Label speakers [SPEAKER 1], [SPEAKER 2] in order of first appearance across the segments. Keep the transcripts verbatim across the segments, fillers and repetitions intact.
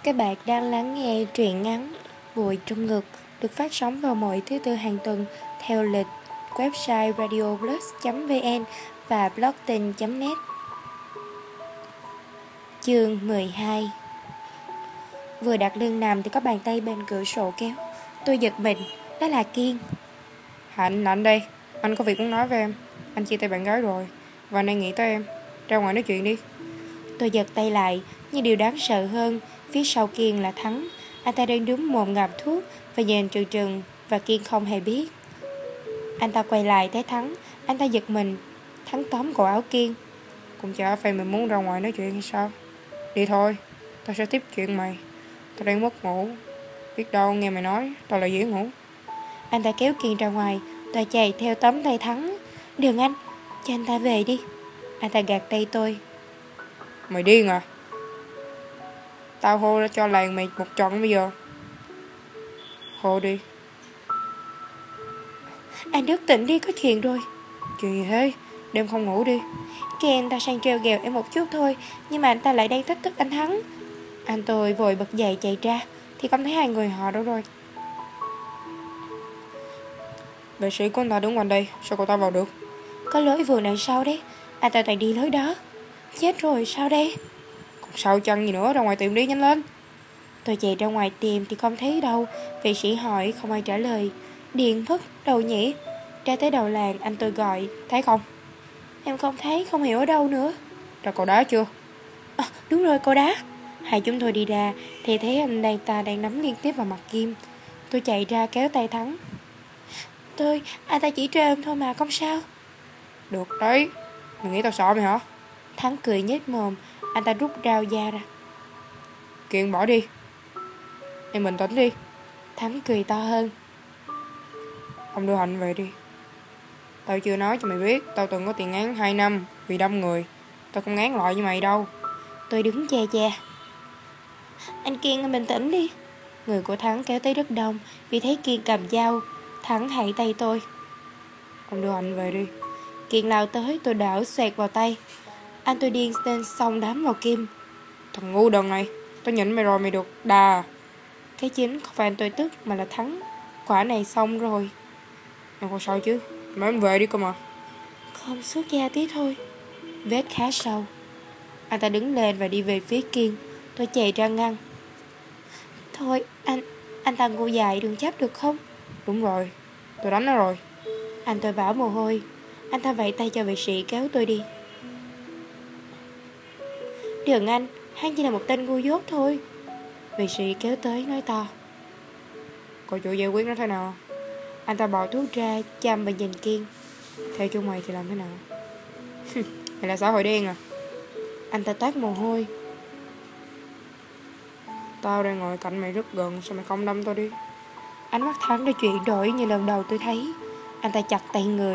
[SPEAKER 1] Các bạn đang lắng nghe truyện ngắn Bụi trong ngực được phát sóng vào mỗi thứ tư hàng tuần theo lịch website radioplus chấm vn và blogtin chấm net. Chương mười hai. Vừa đặt lưng nằm thì có bàn tay bên cửa sổ kéo. Tôi giật mình, đó là Kiên.
[SPEAKER 2] Hạnh, là anh đây. Anh có việc muốn nói với em. Anh chia tay bạn gái rồi và anh đang nghĩ tới em. Ra ngoài nói chuyện đi.
[SPEAKER 1] Tôi giật tay lại, nhưng điều đáng sợ hơn, phía sau Kiên là Thắng. Anh ta đang đứng mồm ngậm thuốc và nhìn trừng trừng, và Kiên không hề biết. Anh ta quay lại thấy Thắng. Anh ta giật mình. Thắng tóm cổ áo Kiên.
[SPEAKER 2] Cũng chả phải mình muốn ra ngoài nói chuyện hay sao. Đi thôi, tao sẽ tiếp chuyện mày. Tao đang mất ngủ. Biết đâu nghe mày nói tao là dễ ngủ.
[SPEAKER 1] Anh ta kéo Kiên ra ngoài. Tôi chạy theo tóm tay Thắng. Đừng anh, cho anh ta về đi. Anh ta gạt tay tôi.
[SPEAKER 2] Mày điên à? Tao hô cho làng mày một trận bây giờ. Hô đi.
[SPEAKER 1] Anh thức tỉnh đi, có chuyện rồi.
[SPEAKER 2] Chuyện gì thế? Đêm không ngủ đi.
[SPEAKER 1] Kìa, anh ta sang trêu ghẹo em một chút thôi, nhưng mà anh ta lại đang thách thức anh Thắng. Anh tôi vội bật dậy chạy ra thì không thấy hai người họ đâu rồi.
[SPEAKER 2] Vệ sĩ của anh ta đứng ngoài đây, sao cậu ta vào được?
[SPEAKER 1] Có lối vườn đằng sau đấy. Anh ta toàn đi lối đó. Chết rồi, sao đây?
[SPEAKER 2] Còn sao chăng gì nữa, ra ngoài tìm đi, nhanh lên.
[SPEAKER 1] Tôi chạy ra ngoài tìm thì không thấy đâu. Vệ sĩ hỏi không ai trả lời. Điện mất đâu nhỉ? Ra tới đầu làng anh tôi gọi.
[SPEAKER 2] Thấy không?
[SPEAKER 1] Em không thấy, không hiểu ở đâu nữa.
[SPEAKER 2] Ra cậu đá chưa?
[SPEAKER 1] À, đúng rồi, cậu đá. Hai chúng tôi đi ra thì thấy anh đang ta đang nắm liên tiếp vào mặt Kim. Tôi chạy ra kéo tay Thắng. Tôi, anh ta chỉ trêu em thôi mà, không sao.
[SPEAKER 2] Được đấy. Mày nghĩ tao sợ mày hả?
[SPEAKER 1] Thắng cười nhếch mồm. Anh ta rút rau da ra.
[SPEAKER 2] Kiện bỏ đi. Em bình tĩnh đi.
[SPEAKER 1] Thắng cười to hơn.
[SPEAKER 2] Ông đưa Hạnh về đi. Tao chưa nói cho mày biết tao từng có tiền án hai năm vì đâm người. Tao không ngán loại như mày đâu.
[SPEAKER 1] Tôi đứng che che. Anh Kiên, anh bình tĩnh đi. Người của Thắng kéo tới rất đông. Vì thấy Kiên cầm dao. Thắng hãy tay tôi.
[SPEAKER 2] Ông đưa Hạnh về đi.
[SPEAKER 1] Kiên lao tới, tôi đỡ xoẹt vào tay. Anh tôi điên lên xong đám vào Kim.
[SPEAKER 2] Thằng ngu đần này, tao nhịn mày rồi mày được đà.
[SPEAKER 1] Cái chính không phải anh tôi tức mà là Thắng. Quả này xong rồi.
[SPEAKER 2] Em không sao chứ? Mà em về đi cơ mà.
[SPEAKER 1] Không, suốt da tí thôi. Vết khá sâu. Anh ta đứng lên và đi về phía Kiên. Tôi chạy ra ngăn. Thôi anh Anh ta ngu dại, đừng chấp được không?
[SPEAKER 2] Đúng rồi, tôi đánh nó rồi.
[SPEAKER 1] Anh tôi vã mồ hôi. Anh ta vẫy tay cho vệ sĩ kéo tôi đi. Đừng anh, hắn chỉ là một tên ngu dốt thôi. Vệ sĩ kéo tới nói to.
[SPEAKER 2] Cô chủ giải quyết nó thế nào?
[SPEAKER 1] Anh ta bỏ thuốc ra, chăm và nhìn Kiên.
[SPEAKER 2] Theo chú mày thì làm thế nào? Mày là xã hội đen à?
[SPEAKER 1] Anh ta toát mồ hôi.
[SPEAKER 2] Tao đang ngồi cạnh mày rất gần, sao mày không đâm tao đi?
[SPEAKER 1] Ánh mắt Thắng đã chuyển đổi như lần đầu tôi thấy. Anh ta chặt tay người.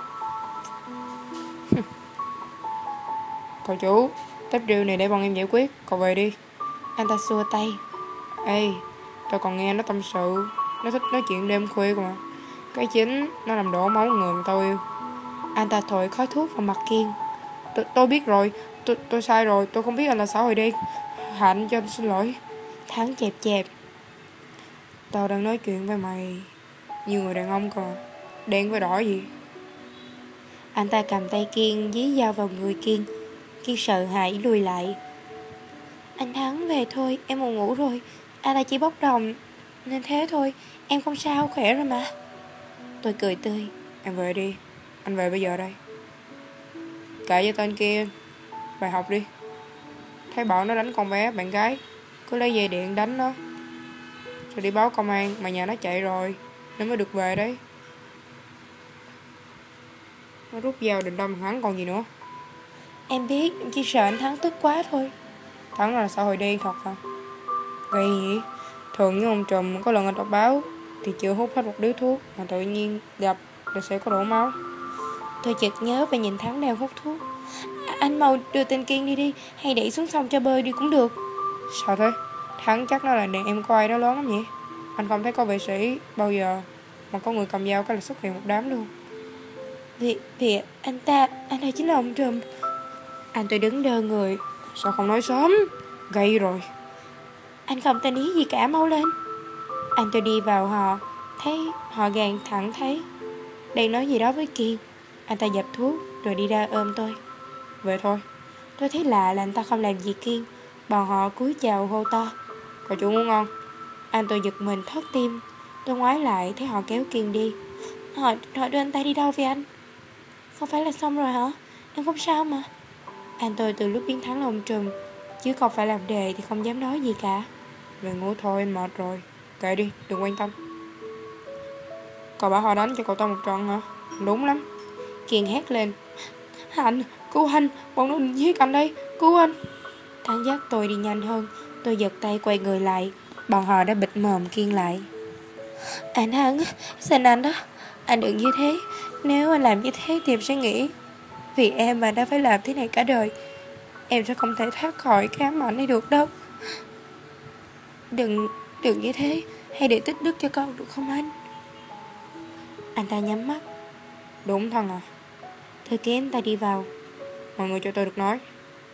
[SPEAKER 2] Cậu chủ, tép điều này để bọn em giải quyết, cậu về đi.
[SPEAKER 1] Anh ta xua tay.
[SPEAKER 2] Ê, tao còn nghe nó tâm sự. Nó thích nói chuyện đêm khuya mà. Cái chính, nó làm đổ máu người mà tao yêu.
[SPEAKER 1] Anh ta thổi khói thuốc vào mặt Kiên.
[SPEAKER 2] Tôi, tôi biết rồi, tôi, tôi sai rồi, tôi không biết anh là xã hội đen. Hạnh, cho anh xin lỗi.
[SPEAKER 1] Thắng chẹp chẹp.
[SPEAKER 2] Tao đang nói chuyện với mày như người đàn ông cơ. Đen với đỏ gì?
[SPEAKER 1] Anh ta cầm tay Kiên dí dao vào người Kiên. Kiên sợ hãi lùi lại. Anh Thắng về thôi, em buồn ngủ rồi. Anh ta chỉ bốc đồng nên thế thôi. Em không sao, khỏe rồi mà. Tôi cười tươi.
[SPEAKER 2] Em về đi, anh về bây giờ đây. Kệ với tên kia, bài học đi. Thấy bảo nó đánh con bé bạn gái, cứ lấy dây điện đánh nó, rồi đi báo công an mà nhà nó chạy rồi nó mới được về đấy. Nó rút dao định đâm hắn còn gì nữa.
[SPEAKER 1] Em biết, em chỉ sợ anh Thắng tức quá thôi.
[SPEAKER 2] Thắng là xã hội đen thật hả? Vậy gì? Thường những ông trùm có lần anh đọc báo thì chưa hút hết một điếu thuốc mà tự nhiên gặp là sẽ có đổ máu.
[SPEAKER 1] Tôi chợt nhớ và nhìn Thắng đang hút thuốc. Anh mau đưa tên Kiên đi đi, hay đẩy xuống sông cho bơi đi cũng được.
[SPEAKER 2] Sao thế? Thắng chắc nó là đàn em của ai đó lớn lắm nhỉ? Anh không thấy có vệ sĩ bao giờ mà có người cầm dao cái là xuất hiện một đám luôn.
[SPEAKER 1] Vì, vì anh ta, anh ta chính là ông trùm. Anh tôi đứng đơ người.
[SPEAKER 2] Sao không nói sớm? Gây rồi.
[SPEAKER 1] Anh không tên ý gì cả, mau lên. Anh tôi đi vào họ, thấy họ gàn thẳng thấy đang nói gì đó với Kiên. Anh ta dập thuốc rồi đi ra ôm tôi.
[SPEAKER 2] Về thôi.
[SPEAKER 1] Tôi thấy lạ là anh ta không làm gì Kiên. Bọn họ cúi chào hô to.
[SPEAKER 2] Cậu chủ ngủ ngon.
[SPEAKER 1] Anh tôi giật mình thót tim. Tôi ngoái lại thấy họ kéo Kiên đi. Họ, họ đưa anh ta đi đâu vậy anh? Không phải là xong rồi hả? Em không sao mà. Anh tôi từ lúc biến thắng lông trùm, chứ không phải làm đề thì không dám nói gì cả.
[SPEAKER 2] Về ngủ thôi, anh mệt rồi. Kệ đi, đừng quan tâm. Cậu bảo họ đánh cho cậu ta một trận hả? Đúng lắm.
[SPEAKER 1] Kiên hét lên.
[SPEAKER 2] Anh, cứu anh, bọn nó định giết anh đây, cứu anh.
[SPEAKER 1] Thắng dắt tôi đi nhanh hơn. Tôi giật tay quay người lại. Bọn họ đã bịt mồm Kiên lại. Anh Thắng, xin anh đó, anh đừng như thế. Nếu anh làm như thế thì em sẽ nghĩ vì em mà đã phải làm thế này cả đời. Em sẽ không thể thoát khỏi cái ám ảnh này được đâu. Đừng, đừng như thế. Hãy để tích đức cho con được không anh? Anh ta nhắm mắt.
[SPEAKER 2] Đúng thân à?
[SPEAKER 1] Thư ký anh ta đi vào.
[SPEAKER 2] Mọi người cho tôi được nói.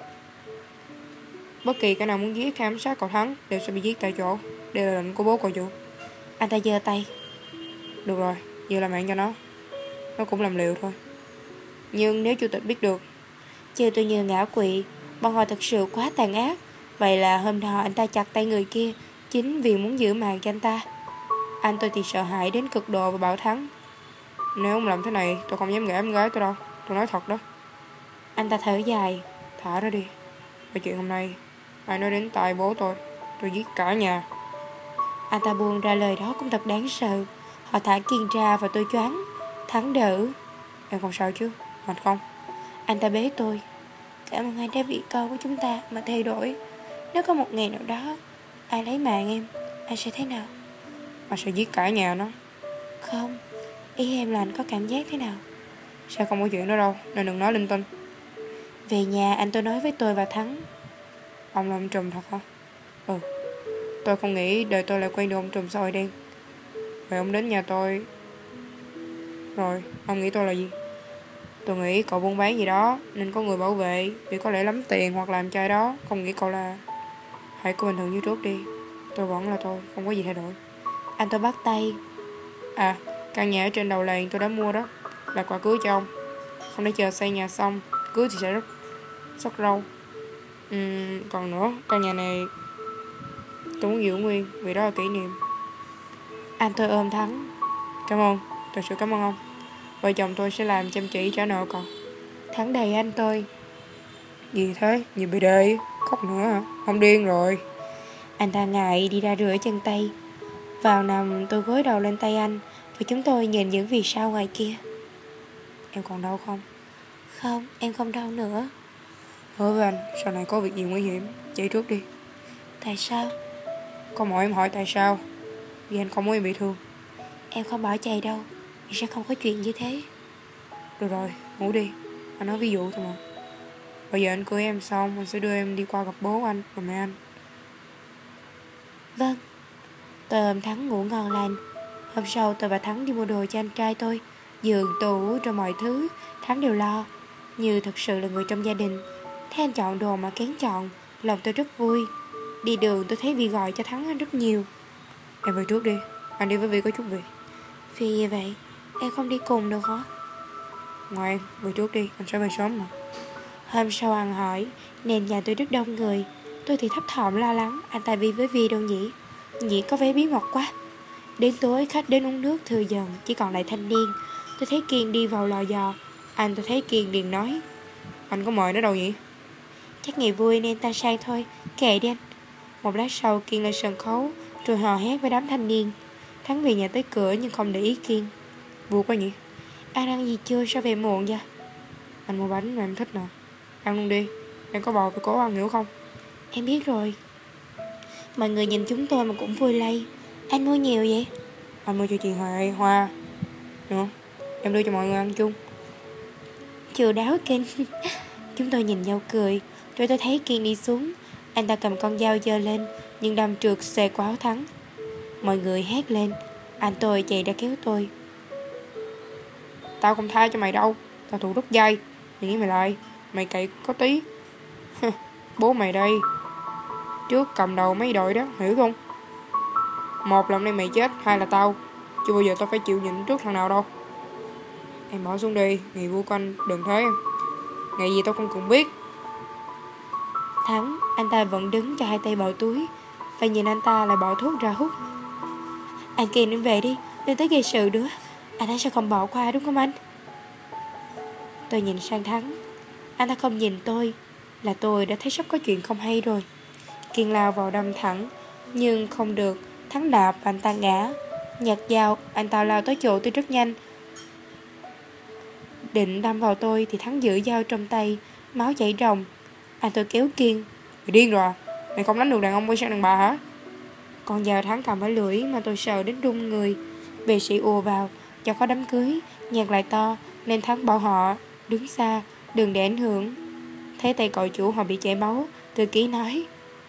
[SPEAKER 2] Bất kỳ cái nào muốn giết hay ám sát cậu Thắng đều sẽ bị giết tại chỗ. Đây là lệnh của bố cậu chủ.
[SPEAKER 1] Anh ta giơ tay.
[SPEAKER 2] Được rồi, giờ là mạng cho nó. Nó cũng làm liều thôi. Nhưng nếu chủ tịch biết được.
[SPEAKER 1] Chưa tôi như ngã quỵ. Bọn họ thật sự quá tàn ác. Vậy là hôm đó anh ta chặt tay người kia chính vì muốn giữ mạng cho anh ta. Anh tôi thì sợ hãi đến cực độ và bảo Thắng.
[SPEAKER 2] Nếu không làm thế này tôi không dám gả em gái tôi đâu. Tôi nói thật đó.
[SPEAKER 1] Anh ta thở dài.
[SPEAKER 2] Thả nó đi. Về chuyện hôm nay ai nói đến tai bố tôi, tôi giết cả nhà.
[SPEAKER 1] Anh ta buông ra lời đó cũng thật đáng sợ. Họ thả Kiên ra và tôi choáng. Thắng đỡ.
[SPEAKER 2] Em không sao chứ, mệt không?
[SPEAKER 1] Anh ta bế tôi. Cảm ơn anh đã vì con của chúng ta mà thay đổi. Nếu có một ngày nào đó ai lấy mạng em, anh sẽ thế nào?
[SPEAKER 2] Anh sẽ giết cả nhà nó.
[SPEAKER 1] Không, ý em là anh có cảm giác thế nào?
[SPEAKER 2] Sẽ không có chuyện đó đâu, nên đừng nói linh tinh.
[SPEAKER 1] Về nhà anh tôi nói với tôi và Thắng.
[SPEAKER 2] Ông là ông trùm thật hả? Ừ. Tôi không nghĩ đời tôi lại quen được ông trùm xã hội đen. Vậy ông đến nhà tôi rồi, ông nghĩ tôi là gì? Tôi nghĩ cậu buôn bán gì đó nên có người bảo vệ, vì có lẽ lắm tiền hoặc làm trai đó. Không nghĩ cậu là... Hãy cứ bình thường như trước đi. Tôi vẫn là tôi, không có gì thay đổi.
[SPEAKER 1] Anh tôi bắt tay.
[SPEAKER 2] À, căn nhà ở trên đầu làng tôi đã mua đó, là quà cưới cho ông. Không để chờ xây nhà xong cưới thì sẽ rất sốc râu. uhm, Còn nữa, căn nhà này tôi muốn giữ nguyên vì đó là kỷ niệm.
[SPEAKER 1] Anh tôi ôm Thắng.
[SPEAKER 2] Cảm ơn, thật sự cảm ơn ông. Vợ chồng tôi sẽ làm chăm chỉ trả nợ cậu.
[SPEAKER 1] Thắng đầy anh tôi.
[SPEAKER 2] Gì thế, gì bị đề, khóc nữa hả? Không điên rồi.
[SPEAKER 1] Anh ta ngại đi ra rửa chân tay. Vào nằm tôi gối đầu lên tay anh và chúng tôi nhìn những vì sao ngoài kia.
[SPEAKER 2] Em còn đau không?
[SPEAKER 1] Không, em không đau nữa.
[SPEAKER 2] Hứa với anh, sau này có việc gì nguy hiểm chạy trước đi.
[SPEAKER 1] Tại sao?
[SPEAKER 2] Có mọi em hỏi tại sao? Vì anh không muốn em bị thương.
[SPEAKER 1] Em không bỏ chạy đâu, thì sẽ không có chuyện như thế.
[SPEAKER 2] Được rồi, ngủ đi. Anh nói ví dụ thôi mà. Bây giờ anh cưới em xong, anh sẽ đưa em đi qua gặp bố anh và mẹ anh.
[SPEAKER 1] Vâng. Tôi ôm Thắng ngủ ngon lành. Hôm sau tôi và Thắng đi mua đồ cho anh trai tôi. Giường, tủ, rồi mọi thứ Thắng đều lo, như thật sự là người trong gia đình. Thấy anh chọn đồ mà kén chọn, lòng tôi rất vui. Đi đường tôi thấy Vi gọi cho Thắng rất nhiều.
[SPEAKER 2] Em về trước đi, anh đi với Vi có chút việc.
[SPEAKER 1] Vì gì vậy? Em không đi cùng được hả?
[SPEAKER 2] Ngoan, về trước đi, anh sẽ về sớm mà.
[SPEAKER 1] Hôm sau ăn hỏi nên nhà tôi rất đông người. Tôi thì thấp thỏm lo lắng anh ta Vi với Vi đâu nhỉ. Nhỉ có vẻ bí mật quá. Đến tối khách đến uống nước thừa dần, chỉ còn lại thanh niên. Tôi thấy Kiên đi vào lò giò. Anh tôi thấy Kiên liền nói.
[SPEAKER 2] Anh có mời nó đâu nhỉ?
[SPEAKER 1] Chắc ngày vui nên ta sang thôi, kệ đi anh. Một lát sau Kiên lên sân khấu, rồi hò hét với đám thanh niên. Thắng về nhà tới cửa nhưng không để ý Kiên.
[SPEAKER 2] Vui quá nhỉ?
[SPEAKER 1] Anh ăn gì chưa, sao về muộn vậy?
[SPEAKER 2] Anh mua bánh mà em thích nè. Ăn luôn đi, em có bò phải cố ăn hiểu không?
[SPEAKER 1] Em biết rồi. Mọi người nhìn chúng tôi mà cũng vui lây. Anh mua nhiều vậy?
[SPEAKER 2] Anh mua cho chị Hoài hoa nữa, em đưa cho mọi người ăn chung.
[SPEAKER 1] Chừa đáo kinh. Chúng tôi nhìn nhau cười. Rồi tôi thấy Kiên đi xuống. Anh ta cầm con dao giơ lên, nhưng đâm trượt xề qua áo Thắng. Mọi người hét lên. Anh tôi chạy ra kéo tôi.
[SPEAKER 2] Tao không tha cho mày đâu, tao thủ đứt dây. Mày nghĩ mày lại, mày cậy có tí. Bố mày đây. trước cầm đầu mấy đội đó, hiểu không? Một là hôm nay mày chết, hai là tao. Chưa bao giờ tao phải chịu nhịn trước thằng nào đâu. Em bỏ xuống đi, ngày vui của anh đừng thế em. Ngày gì tao không cần biết.
[SPEAKER 1] Thắng, anh ta vẫn đứng cho hai tay vào túi và nhìn anh ta lại bỏ thuốc ra hút. Anh Kiên em về đi, đừng tới gây sự nữa. Anh ấy sẽ không bỏ qua đúng không anh? Tôi nhìn sang Thắng. Anh ta không nhìn tôi, là tôi đã thấy sắp có chuyện không hay rồi. Kiên lao vào đâm Thắng, nhưng không được. Thắng đạp anh ta ngã. Nhặt dao, anh ta lao tới chỗ tôi rất nhanh, định đâm vào tôi thì Thắng giữ dao trong tay, máu chảy ròng. Anh tôi kéo Kiên.
[SPEAKER 2] Mày điên rồi à? Mày không đánh được đàn ông quay sang đàn bà hả?
[SPEAKER 1] Con dao Thắng cầm ở lưỡi mà tôi sợ đến run người. Vệ sĩ ùa vào, cho có đám cưới, nhạc lại to nên Thắng bảo họ đứng xa, đừng để ảnh hưởng. Thấy tay cậu chủ họ bị chảy máu, Thư ký nói: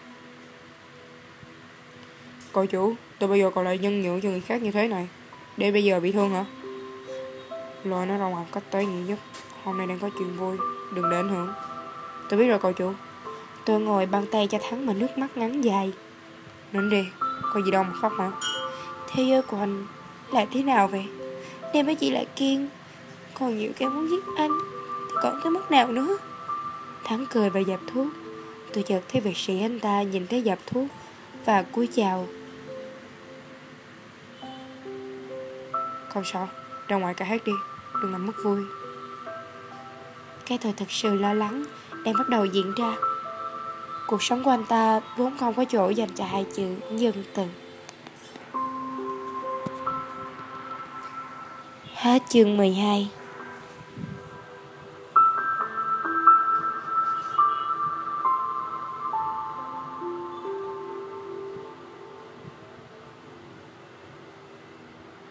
[SPEAKER 2] Cậu chủ, tôi bây giờ còn lại nhân nhượng cho người khác như thế này, để bây giờ bị thương hả? Lôi nó ra ngoài cách tối nhị nhất. Hôm nay đang có chuyện vui, đừng để ảnh hưởng. Tôi biết rồi cậu chủ.
[SPEAKER 1] Tôi ngồi băng tay cho Thắng mà nước mắt ngắn dài.
[SPEAKER 2] Nín đi, có gì đâu mà khóc hả?
[SPEAKER 1] Thế giới của anh là thế nào vậy? Em mới chỉ là Kiên, còn nhiều cái muốn giết anh thì còn cái mất nào nữa? Thắng cười và dập thuốc. Tôi chợt thấy vệ sĩ anh ta nhìn thấy dập thuốc và cúi chào.
[SPEAKER 2] Không sao, ra ngoài ca hát đi, đừng làm mất vui.
[SPEAKER 1] Cái tôi thật sự lo lắng đang bắt đầu diễn ra. Cuộc sống của anh ta vốn không có chỗ dành cho hai chữ nhân từ. Hết chương mười hai.